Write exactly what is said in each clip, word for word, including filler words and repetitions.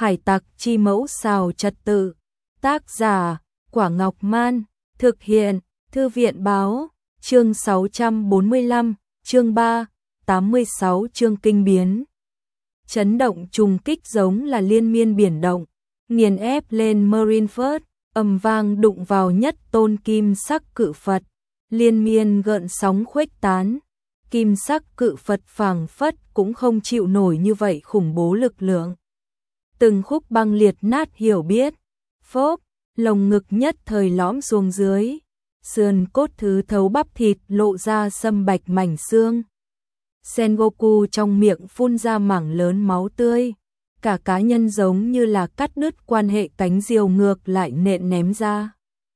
Hải tặc chi mẫu xào trật tự. Tác giả Quả Ngọc Man. Thực hiện Thư viện báo. Chương sáu trăm bốn mươi lăm, chương ba, tám mươi sáu chương kinh biến. Chấn động trùng kích giống là liên miên biển động, nghiền ép lên Marineford, ầm vang đụng vào nhất tôn kim sắc cự Phật, liên miên gợn sóng khuếch tán. Kim sắc cự Phật phảng phất cũng không chịu nổi như vậy khủng bố lực lượng. Từng khúc băng liệt nát hiểu biết, phốp, lồng ngực nhất thời lõm xuống dưới, sườn cốt thứ thấu bắp thịt lộ ra sâm bạch mảnh xương. Sengoku trong miệng phun ra mảng lớn máu tươi, cả cá nhân giống như là cắt đứt quan hệ cánh diều ngược lại nện ném ra,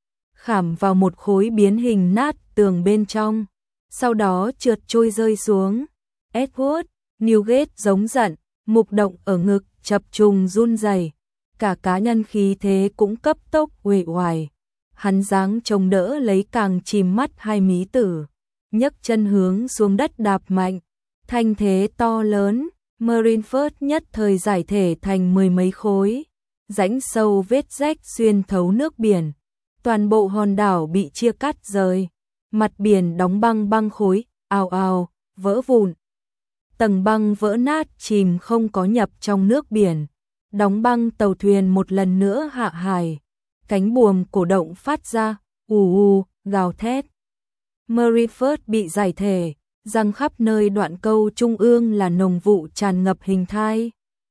khảm vào một khối biến hình nát tường bên trong, sau đó trượt trôi rơi xuống. Edward Newgate giống giận, mục động ở ngực chập trùng run rẩy, cả cá nhân khí thế cũng cấp tốc uể oải. Hắn giáng chống đỡ lấy càng chìm mắt hai mí tử, nhấc chân hướng xuống đất đạp mạnh, thanh thế to lớn, Marineford nhất thời giải thể thành mười mấy khối, rãnh sâu vết rách xuyên thấu nước biển, toàn bộ hòn đảo bị chia cắt rời, mặt biển đóng băng băng khối, ào ào, vỡ vụn. Tầng băng vỡ nát chìm không có nhập trong nước biển, đóng băng tàu thuyền một lần nữa hạ hải. Cánh buồm cổ động phát ra, ù ù, gào thét. Marineford bị giải thể, răng khắp nơi đoạn câu trung ương là nồng vụ tràn ngập hình thai.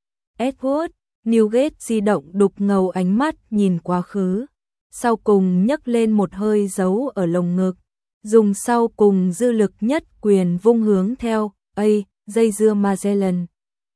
Edward Newgate di động đục ngầu ánh mắt nhìn quá khứ, sau cùng nhấc lên một hơi giấu ở lồng ngực, dùng sau cùng dư lực nhất quyền vung hướng theo, ây, dây dưa Magellan.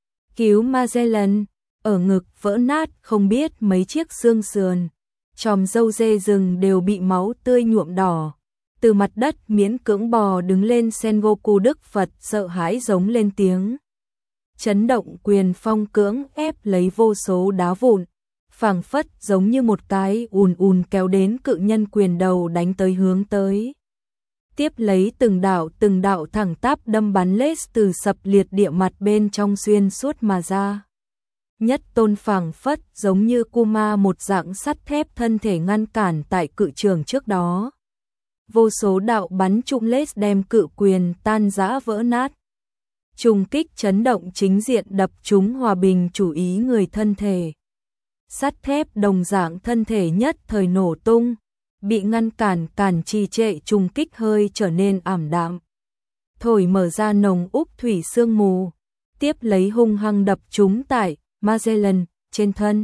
Cứu Magellan, ở ngực vỡ nát không biết mấy chiếc xương sườn. Chòm râu dê rừng đều bị máu tươi nhuộm đỏ. Từ mặt đất miễn cưỡng bò đứng lên Sengoku Đức Phật sợ hãi giống lên tiếng. Chấn động quyền phong cưỡng ép lấy vô số đá vụn, phảng phất giống như một cái ùn ùn kéo đến cự nhân quyền đầu đánh tới hướng tới. Tiếp lấy từng đạo từng đạo thẳng tắp đâm bắn lết từ sập liệt địa mặt bên trong xuyên suốt mà ra. Nhất tôn phảng phất giống như Kuma một dạng sắt thép thân thể ngăn cản tại cự trường trước đó. Vô số đạo bắn trúng lết đem cự quyền tan rã vỡ nát. Trùng kích chấn động chính diện đập trúng hòa bình chủ ý người thân thể. Sắt thép đồng dạng thân thể nhất thời nổ tung, bị ngăn cản cản trì trệ trùng kích hơi trở nên ảm đạm. Thổi mở ra nồng úc thủy sương mù, tiếp lấy hung hăng đập trúng tại Magellan trên thân.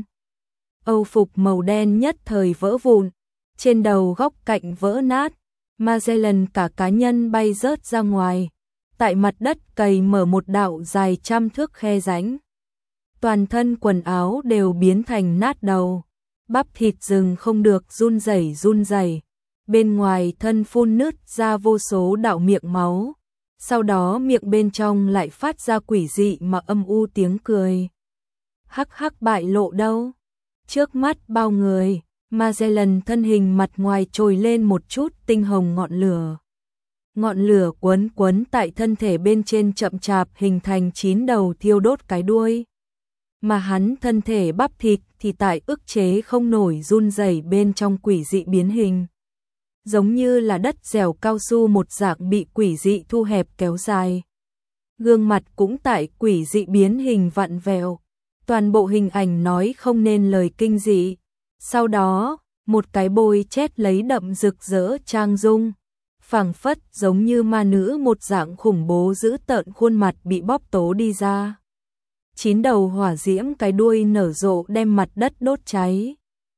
Âu phục màu đen nhất thời vỡ vụn, trên đầu góc cạnh vỡ nát, Magellan cả cá nhân bay rớt ra ngoài, tại mặt đất cày mở một đạo dài trăm thước khe rãnh. Toàn thân quần áo đều biến thành nát đầu, bắp thịt rừng không được run rẩy run rẩy, bên ngoài thân phun nứt ra vô số đạo miệng máu, sau đó miệng bên trong lại phát ra quỷ dị mà âm u tiếng cười. Hắc hắc bại lộ đâu? Trước mắt bao người, Magellan thân hình mặt ngoài trồi lên một chút tinh hồng ngọn lửa. Ngọn lửa quấn quấn tại thân thể bên trên chậm chạp hình thành chín đầu thiêu đốt cái đuôi. Mà hắn thân thể bắp thịt thì tại ức chế không nổi run rẩy bên trong quỷ dị biến hình. Giống như là đất dẻo cao su một dạng bị quỷ dị thu hẹp kéo dài. Gương mặt cũng tại quỷ dị biến hình vặn vẹo. Toàn bộ hình ảnh nói không nên lời kinh dị. Sau đó, một cái bôi chét lấy đậm rực rỡ trang dung, phảng phất giống như ma nữ một dạng khủng bố dữ tợn khuôn mặt bị bóp tố đi ra. Chín đầu hỏa diễm cái đuôi nở rộ đem mặt đất đốt cháy.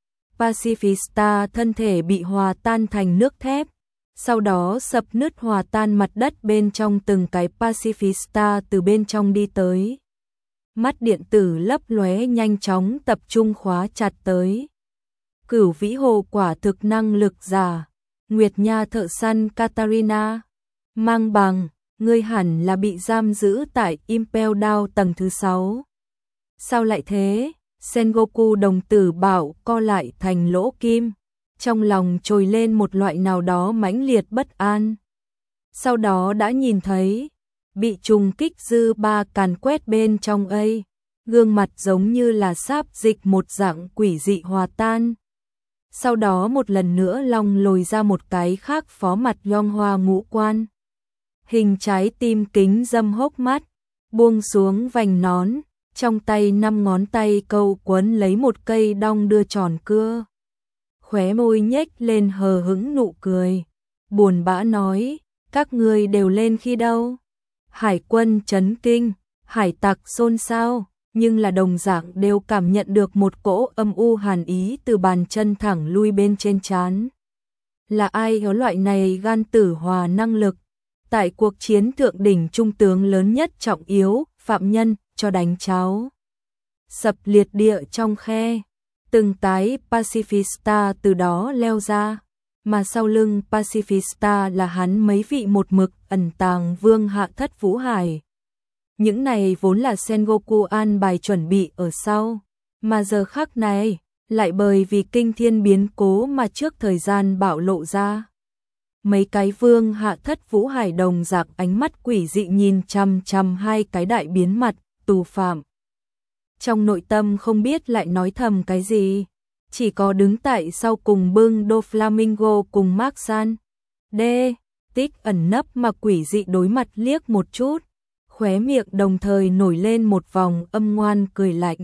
Pacifista thân thể bị hòa tan thành nước thép, sau đó sập nứt hòa tan mặt đất bên trong từng cái Pacifista từ bên trong đi tới. Mắt điện tử lấp lóe nhanh chóng tập trung khóa chặt tới. Cửu vĩ hồ quả thực năng lực giả, Nguyệt Nha thợ săn Katarina, mang bằng, ngươi hẳn là bị giam giữ tại Impel Down tầng thứ sáu. Sao lại thế? Sengoku đồng tử bảo co lại thành lỗ kim, trong lòng trồi lên một loại nào đó mãnh liệt bất an. Sau đó đã nhìn thấy, bị trùng kích dư ba càn quét bên trong ấy, gương mặt giống như là sáp dịch một dạng quỷ dị hòa tan. Sau đó một lần nữa long lồi ra một cái khác phó mặt yong hoa ngũ quan. Hình trái tim kính dâm hốc mắt, buông xuống vành nón, trong tay năm ngón tay câu quấn lấy một cây đong đưa tròn cưa. Khóe môi nhếch lên hờ hững nụ cười, buồn bã nói, các ngươi đều lên khi đâu? Hải quân chấn kinh, hải tặc xôn xao, nhưng là đồng dạng đều cảm nhận được một cỗ âm u hàn ý từ bàn chân thẳng lui bên trên trán. Là ai có loại này gan tử hòa năng lực? Tại cuộc chiến thượng đỉnh trung tướng lớn nhất trọng yếu, phạm nhân, cho đánh cháo. Sập liệt địa trong khe, từng tái pacifista từ đó leo ra, mà sau lưng pacifista là hắn mấy vị một mực ẩn tàng vương hạ thất Vũ Hải. Những này vốn là Sengoku an bài chuẩn bị ở sau, mà giờ khắc này, lại bởi vì kinh thiên biến cố mà trước thời gian bạo lộ ra. Mấy cái vương hạ thất Vũ Hải đồng dạng ánh mắt quỷ dị nhìn chằm chằm hai cái đại biến mặt, tù phạm. Trong nội tâm không biết lại nói thầm cái gì, chỉ có đứng tại sau cùng bưng đô Flamingo cùng Mark San. D. Tích ẩn nấp mà quỷ dị đối mặt liếc một chút, khóe miệng đồng thời nổi lên một vòng âm ngoan cười lạnh.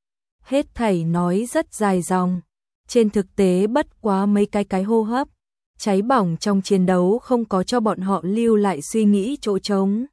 Hết thảy nói rất dài dòng, trên thực tế bất quá mấy cái cái hô hấp, cháy bỏng trong chiến đấu không có cho bọn họ lưu lại suy nghĩ chỗ trống.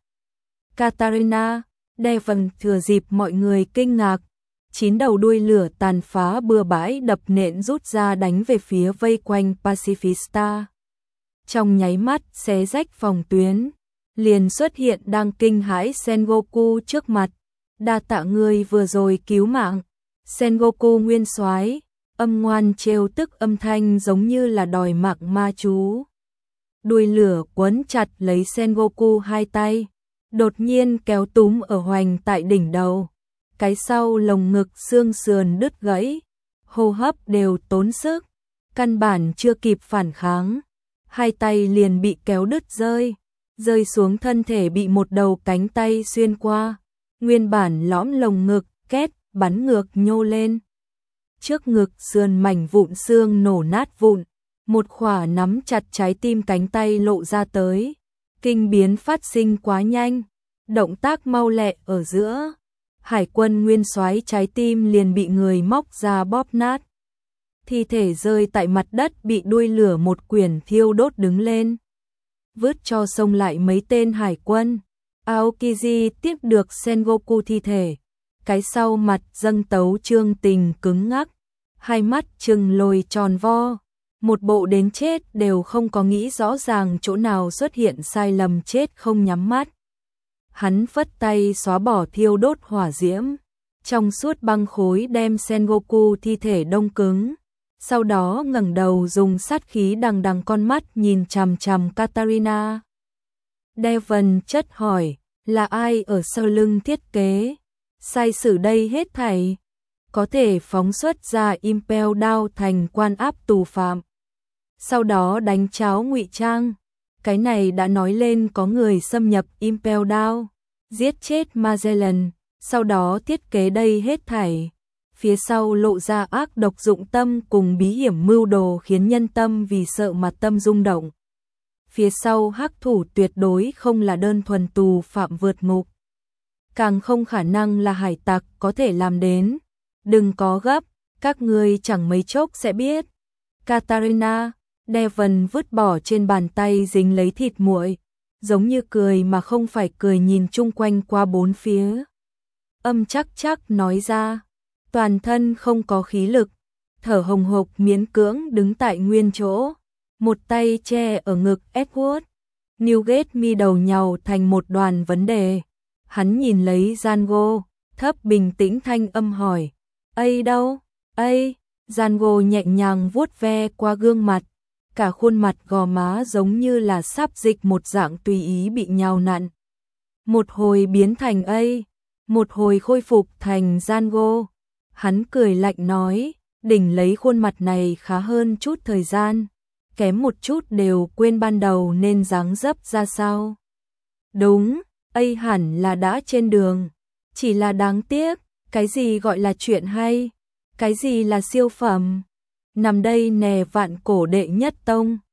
Katarina, Devon thừa dịp mọi người kinh ngạc, chín đầu đuôi lửa tàn phá bừa bãi đập nện rút ra đánh về phía vây quanh Pacifista. Trong nháy mắt xé rách phòng tuyến, liền xuất hiện đang kinh hãi Sengoku trước mặt. Đa tạ ngươi vừa rồi cứu mạng. Sengoku nguyên soái, âm ngoan trêu tức âm thanh giống như là đòi mạng ma chú. Đuôi lửa quấn chặt lấy Sengoku hai tay, đột nhiên kéo túm ở hoành tại đỉnh đầu. Cái sau lồng ngực xương sườn đứt gãy, hô hấp đều tốn sức, căn bản chưa kịp phản kháng. Hai tay liền bị kéo đứt rơi, rơi xuống thân thể bị một đầu cánh tay xuyên qua. Nguyên bản lõm lồng ngực, két, bắn ngược nhô lên. Trước ngực sườn mảnh vụn xương nổ nát vụn, một khỏa nắm chặt trái tim cánh tay lộ ra tới. Kinh biến phát sinh quá nhanh, động tác mau lẹ ở giữa. Hải quân nguyên soái trái tim liền bị người móc ra bóp nát. Thi thể rơi tại mặt đất bị đuôi lửa một quyển thiêu đốt đứng lên. Vứt cho xông lại mấy tên hải quân. Aokiji tiếp được Sengoku thi thể. Cái sau mặt dâng tấu trương tình cứng ngắc. Hai mắt trừng lồi tròn vo. Một bộ đến chết đều không có nghĩ rõ ràng chỗ nào xuất hiện sai lầm chết không nhắm mắt. Hắn phất tay xóa bỏ thiêu đốt hỏa diễm. Trong suốt băng khối đem Sengoku thi thể đông cứng. Sau đó ngẩng đầu dùng sát khí đằng đằng con mắt nhìn chằm chằm Katarina. Devon chất hỏi, là ai ở sau lưng thiết kế? Sai sử đây hết thảy, có thể phóng xuất ra Impel Down thành quan áp tù phạm. Sau đó đánh cháo ngụy trang. Cái này đã nói lên có người xâm nhập Impel Down, giết chết Magellan, sau đó thiết kế đây hết thảy. Phía sau lộ ra ác độc dụng tâm cùng bí hiểm mưu đồ khiến nhân tâm vì sợ mà tâm rung động. Phía sau hắc thủ tuyệt đối không là đơn thuần tù phạm vượt ngục. Càng không khả năng là hải tặc có thể làm đến. Đừng có gấp, các ngươi chẳng mấy chốc sẽ biết. Katarina, Devon vứt bỏ trên bàn tay dính lấy thịt muội, giống như cười mà không phải cười nhìn chung quanh qua bốn phía. Âm chắc chắc nói ra, toàn thân không có khí lực, thở hồng hộc miễn cưỡng đứng tại nguyên chỗ, một tay che ở ngực Edward. Newgate mi đầu nhàu thành một đoàn vấn đề. Hắn nhìn lấy Django, thấp bình tĩnh thanh âm hỏi, "Ây đâu? Ây?" Django nhẹ nhàng vuốt ve qua gương mặt, cả khuôn mặt gò má giống như là sáp dịch một dạng tùy ý bị nhào nặn. Một hồi biến thành Ây, một hồi khôi phục thành Django. Hắn cười lạnh nói, đỉnh lấy khuôn mặt này khá hơn chút thời gian, kém một chút đều quên ban đầu nên dáng dấp ra sao. Đúng, Ây hẳn là đã trên đường, chỉ là đáng tiếc, Cái gì gọi là chuyện hay? Cái gì là siêu phẩm? Nằm đây nè vạn cổ đệ nhất tông.